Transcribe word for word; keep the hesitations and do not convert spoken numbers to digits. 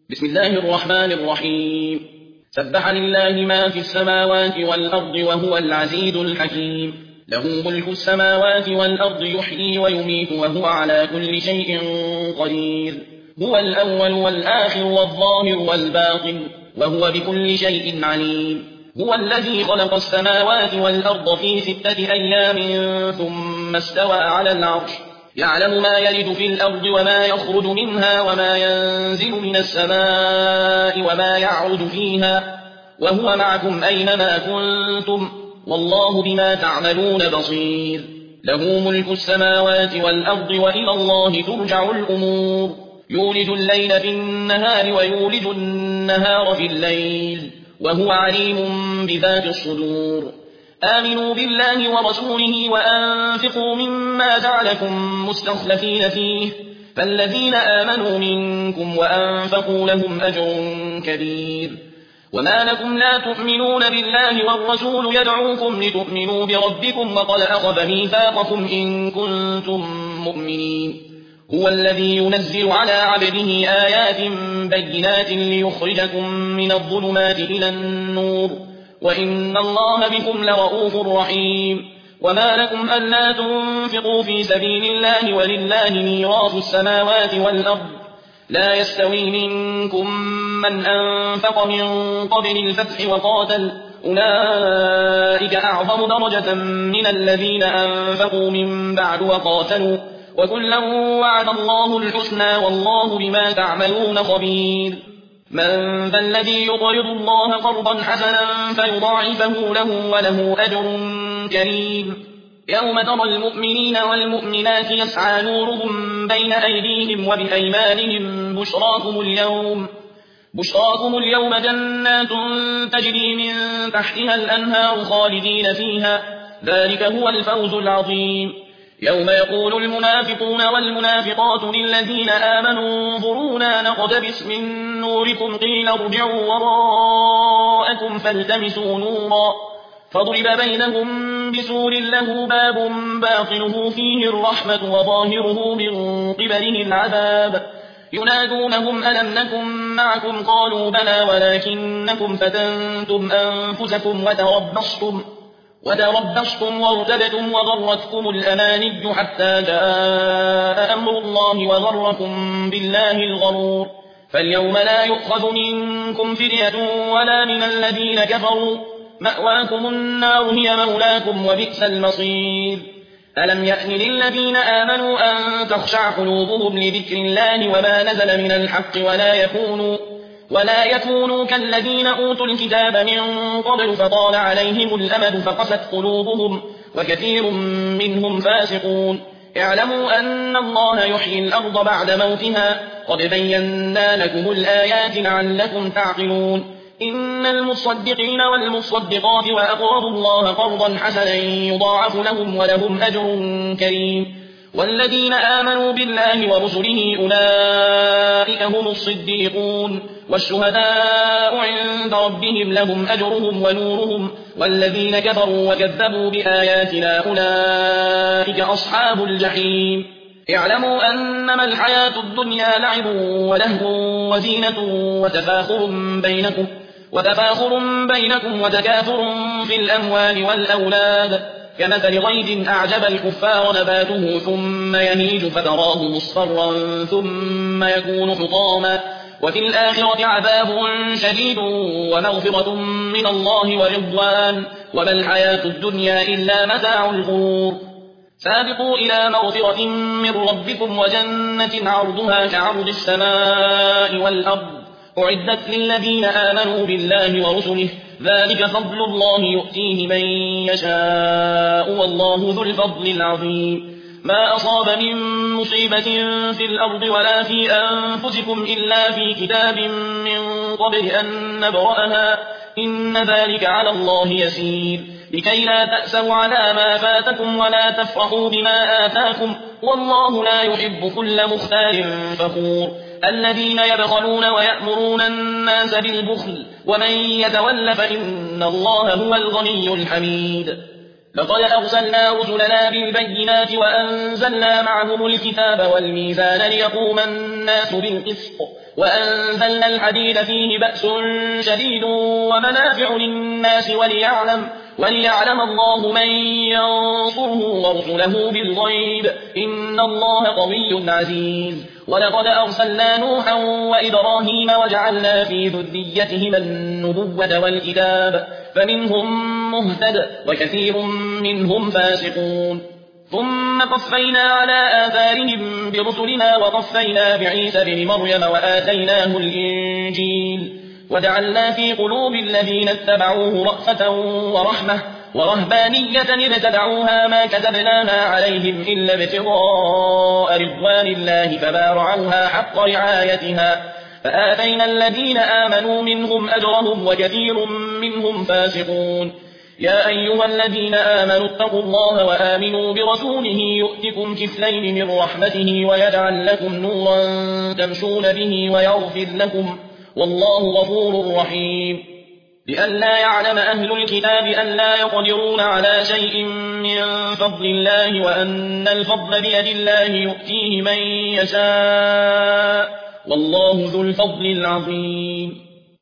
بسم الله الرحمن الرحيم. سبح لله ما في السماوات والأرض وهو العزيز الحكيم. له ملك السماوات والأرض يحيي ويميت وهو على كل شيء قدير. هو الأول والآخر والظاهر والباطن وهو بكل شيء عليم. هو الذي خلق السماوات والأرض في ستة أيام ثم استوى على العرش يعلم ما يلد في الأرض وما يخرج منها وما ينزل من السماء وما يعرج فيها وهو معكم أينما كنتم والله بما تعملون بصير. له ملك السماوات والأرض وإلى الله ترجع الأمور. يولج الليل في النهار ويولج النهار في الليل وهو عليم بذات الصدور. آمنوا بالله ورسوله وأنفقوا مما جعلكم مستخلفين فيه فالذين آمنوا منكم وأنفقوا لهم أجر كبير. وما لكم لا تؤمنون بالله والرسول يدعوكم لتؤمنوا بربكم وقد أخذ ميثاقكم إن كنتم مؤمنين. هو الذي ينزل على عبده آيات بينات ليخرجكم من الظلمات إلى النور وإن الله بكم لرؤوف رحيم. وما لكم ألا تنفقوا في سبيل الله ولله ميراث السماوات والأرض لا يستوي منكم من أنفق من قبل الفتح وقاتل أولئك أعظم درجة من الذين أنفقوا من بعد وقاتلوا وكلا وعد الله الحسنى والله بما تعملون خبير. من ذا الذي يقرض الله قرضا حسنا فيضاعفه له وله أجر كريم. يوم ترى المؤمنين والمؤمنات يسعى نورهم بين أيديهم وبأيمانهم بشراكم اليوم بشراكم اليوم جنات تجري من تحتها الأنهار خالدين فيها ذلك هو الفوز العظيم. يوم يقول المنافقون والمنافقات للذين آمنوا انظرونا نقتبس من نوركم قيل ارجعوا وراءكم فالتمسوا نورا فضرب بينهم بسور له باب باطنه فيه الرحمة وظاهره من قبله العذاب ينادونهم ألم نكن معكم قالوا بلى ولكنكم فتنتم أنفسكم وتربصتم وتربصتم وارتبتم وغرتكم الأماني حتى جاء أمر الله وغركم بالله الغرور. فاليوم لا يؤخذ منكم فدية ولا من الذين كفروا مأواكم النار هي مولاكم وبئس المصير. ألم يأن للذين آمنوا أن تخشع قلوبهم لذكر الله وما نزل من الحق ولا يكونوا ولا يكونوا كالذين أوتوا الكتاب من قبل فطال عليهم الأمد فقست قلوبهم وكثير منهم فاسقون. اعلموا أن الله يحيي الأرض بعد موتها قد بينا لكم الآيات لعلكم تعقلون. إن المصدقين والمصدقات وأقرضوا الله قرضا حسنا يضاعف لهم ولهم أجر كريم. والذين آمنوا بالله ورسله أولئك هم الصديقون والشهداء عند ربهم لهم أجرهم ونورهم والذين كفروا وكذبوا بآياتنا أولئك أصحاب الجحيم. اعلموا أنما الحياة الدنيا لعب ولهو وزينة وتفاخر بينكم وتفاخر بينكم وتكاثر في الأموال والأولاد كمثل غيث أعجب الكفار نباته ثم يهيج فتراه مصفرا ثم يكون حطاما وفي الآخرة عذاب شديد ومغفرة من الله ورضوان وما الحياة الدنيا إلا متاع الغرور. سابقوا إلى مغفرة من ربكم وجنة عرضها كعرض السماء والأرض أعدت للذين آمنوا بالله ورسله ذلك فضل الله يؤتيه من يشاء والله ذو الفضل العظيم. ما أصاب من مصيبة في الأرض ولا في أنفسكم إلا في كتاب من قبل أن نبرأها إن ذلك على الله يسير. لكي لا تأسوا على ما فاتكم ولا تفرحوا بما آتاكم والله لا يحب كل مختال فخور. الذين يبخلون ويأمرون الناس بالبخل ومن يتول فإن الله هو الغني الحميد. لقد أرسلنا رسلنا بالبينات وأنزلنا معهم الكتاب والميزان ليقوم الناس بالقسط وأنزلنا الحديد فيه بأس شديد ومنافع للناس وليعلم, وليعلم الله من ينصره ورسله بالغيب إن الله قوي عزيز. ولقد أرسلنا نوحا وإبراهيم وجعلنا في ذريتهما النبوة والكتاب فمنهم مهتد وكثير منهم فاسقون. ثم قفينا على آثارهم برسلنا وقفينا بعيسى بن مريم وآتيناه الإنجيل وجعلنا في قلوب الذين اتبعوه رأفة ورحمة ورهبانية ابتدعوها ما كتبناها عليهم إلا ابتغاء رضوان الله فما رعوها حق رعايتها فآتينا الذين آمنوا منهم أجرهم وكثير منهم فاسقون. يا أيها الذين آمنوا اتقوا الله وآمنوا برسوله يؤتكم كفلين من رحمته ويجعل لكم نورا تمشون به ويغفر لكم والله غفور رحيم. لئلا يعلم أهل الكتاب أن لا يقدرون على شيء من فضل الله وأن الفضل بيد الله يؤتيه من يشاء والله ذو الفضل العظيم.